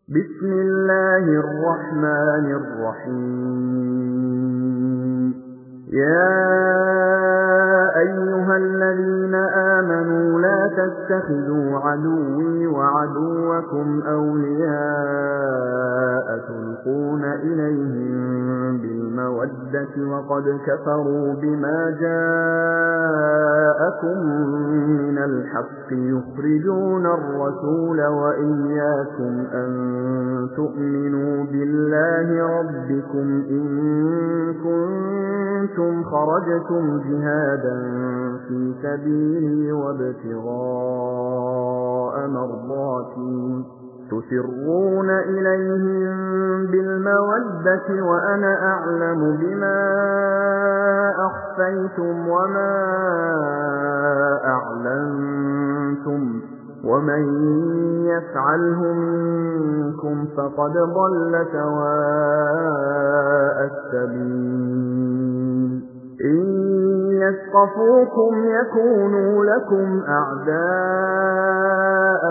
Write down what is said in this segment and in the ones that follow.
بسم الله الرحمن الرحيم يا أيها الذين آمنوا لا تتخذوا عدوي وعدوكم أولياء تلقون إليهم بالمودة وقد كفروا بما جاءكم من الحق يخرجون الرسول وإياكم أن تؤمنوا بالله ربكم إن كنتم خرجتم جهادا في سبيلي وابتغاء مرضاتي تسرون إليهم بالمودة وأنا أعلم بما أخفيتم وما أعلنتم ومن يفعله منكم فقد ضل سواء السبيل إن يثقفوكم يكونوا لكم أعداء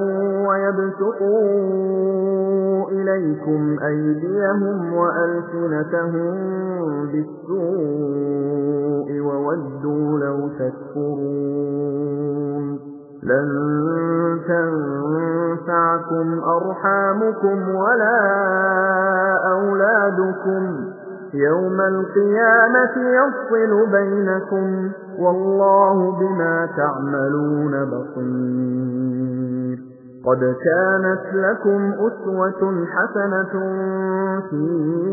ويبسطوا إليكم أيديهم وألسنتهم بالسوء وودوا لو تكفرون لن تنفعكم أرحامكم ولا أولادكم يوم القيامة يفصل بينكم والله بما تعملون بصير قد كانت لكم أسوة حسنة في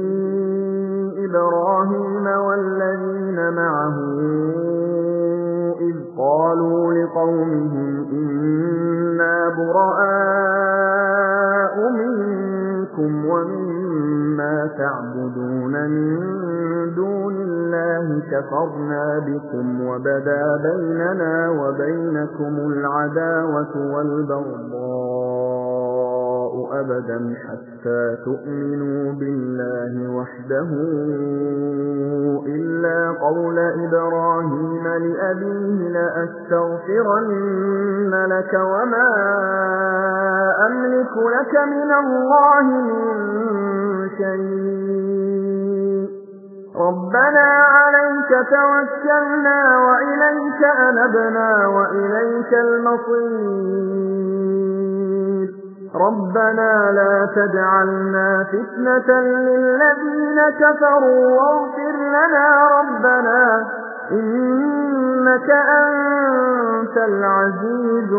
إبراهيم والذين معه إذ قالوا لقومهم إنا براء منكم ومما تعبدون من دون الله كفرنا بكم وبدا بيننا وبينكم العداوة والبغضاء أبدا حتى تؤمنوا بالله وحده إلا قول إبراهيم لأبيه لأستغفرن لك وما أملك لك من الله من شيء ربنا عليك توكلنا وإليك أنبنا وإليك المصير ربنا لا تجعلنا فتنة للذين كفروا واغفر لنا ربنا إنك أنت العزيز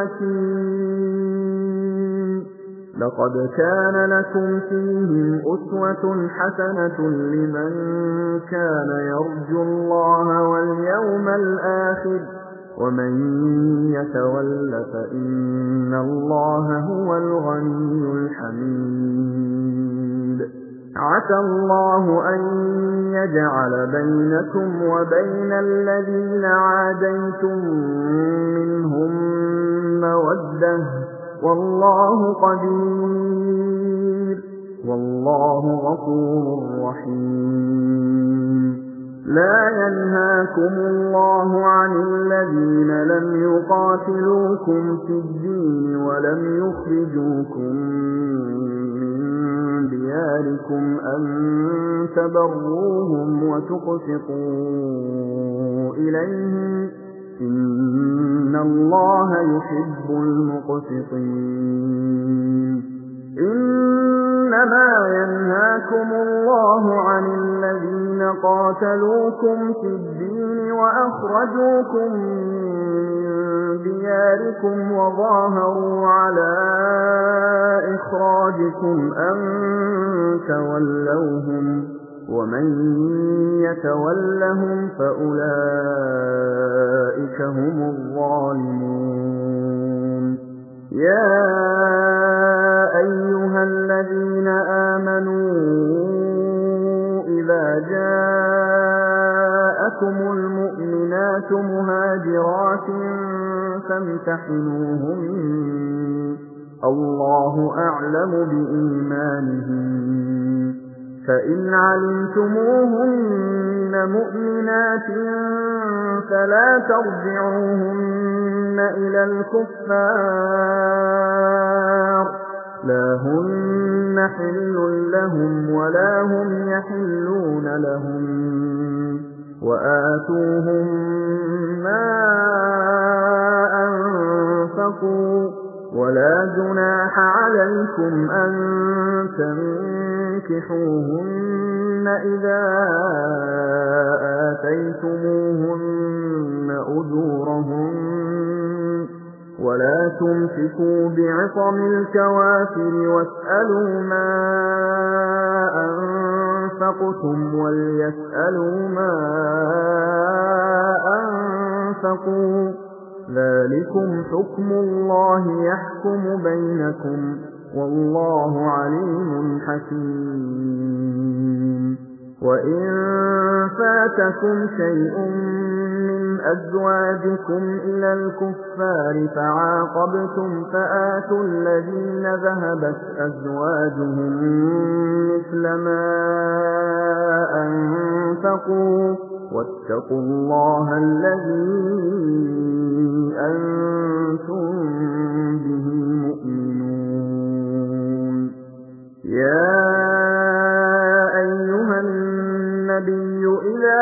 الحكيم لقد كان لكم فيهم أسوة حسنة لمن كان يرجو الله واليوم الآخر ومن يتول فإن الله هو الغني الحميد عسى الله أن يجعل بينكم وبين الذين عاديتم منهم مودة والله قدير والله غفور رحيم لا ينهاكم الله عن الذين لم يقاتلوكم في الدين ولم يخرجوكم من دياركم أن تبروهم وتقسطوا إليهم إن الله يحب المقسطين إنما ينهاكم الله عن الذين قاتلوكم في الدين وأخرجوكم من دياركم وظاهروا على إخراجكم أن تولوهم ومن يتولهم فأولئك هم الظالمون يا أيها الذين آمنوا إذا جاءكم المؤمنات مهاجرات فامتحنوهن الله أعلم بإيمانهن فإن علمتموهن مؤمنات فلا ترجعوهن إلى الكفار لا هن حل لهم ولا هم يحلون لهم وآتوهم ما أنفقوا ولا جناح عليكم أن تنكحوهن إذا آتيتموهن أجورهن ولا تمسكوا بعصم الكوافر واسألوا ما أنفقتم وليسألوا ما أنفقوا ذلكم حكم الله يحكم بينكم والله عليم حكيم وإن فاتكم شيء من أزواجكم إلى الكفار فعاقبتم فآتوا الذين ذهبت أزواجهم مثل ما أنفقوا واتقوا الله الذي أنتم به مؤمنون يا أيها النبي إذا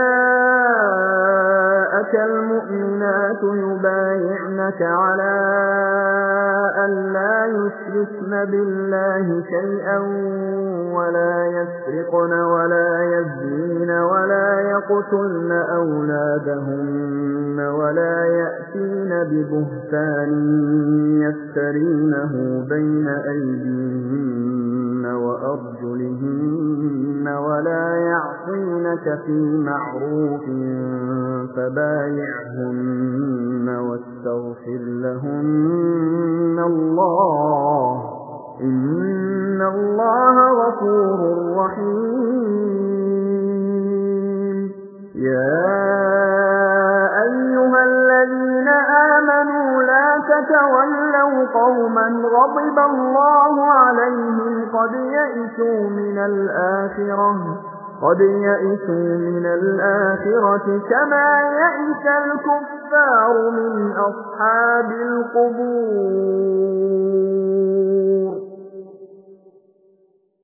جاءك المؤمنات يبايعنك على أن لا يشركن بالله شيئا ولا يسرقن ولا يزنين ولا يقتلن أولادهن ولا يأتين ببهتان يفترينه بين أيديهن وأرجلهن ولا يعصينك في معروف فبايعهن واستغفر لهن الله إن الله غفور رحيم يا أيها الذين آمنوا لا تتولوا قوما غضب الله عليهم قد يئسوا من الآخرة كما يئس الكفار من أصحاب القبور